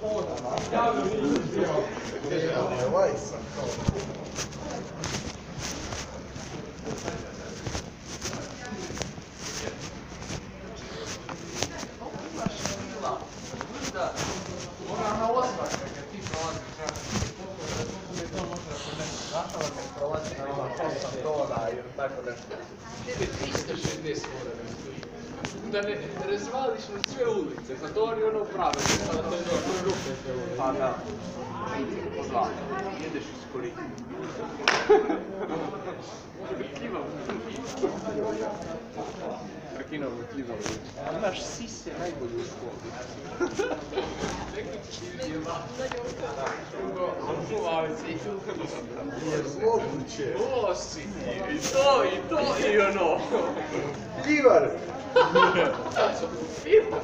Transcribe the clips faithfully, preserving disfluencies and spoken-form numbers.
Ona na osmaka kad ti prolaziš, koliko mi je to možda kod nešto zašala kad prolazi na ova osam dola ili tako nešto. tristo šezdeset mora da stoji. Da ne razvališ na sve ulice, pa to oni ono prave, pa da to je dobro rupe sve ulice. Pa da. Odlaka, jedeš iz korika. Može biti kljiva u Arkinovu kljiva u ulici. Naš sis je najbolji u školi. Moguće. O, si, i to, i to, i ono. Kljivar! Sad su kljivar.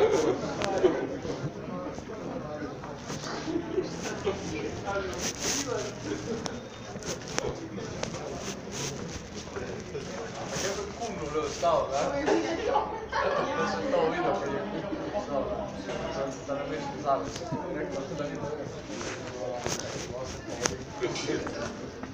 A kako je kumno bilo stao, da? Da sam to vidio kad je kumno stao. Da nam nešto zavisi. Rekao sam da nije da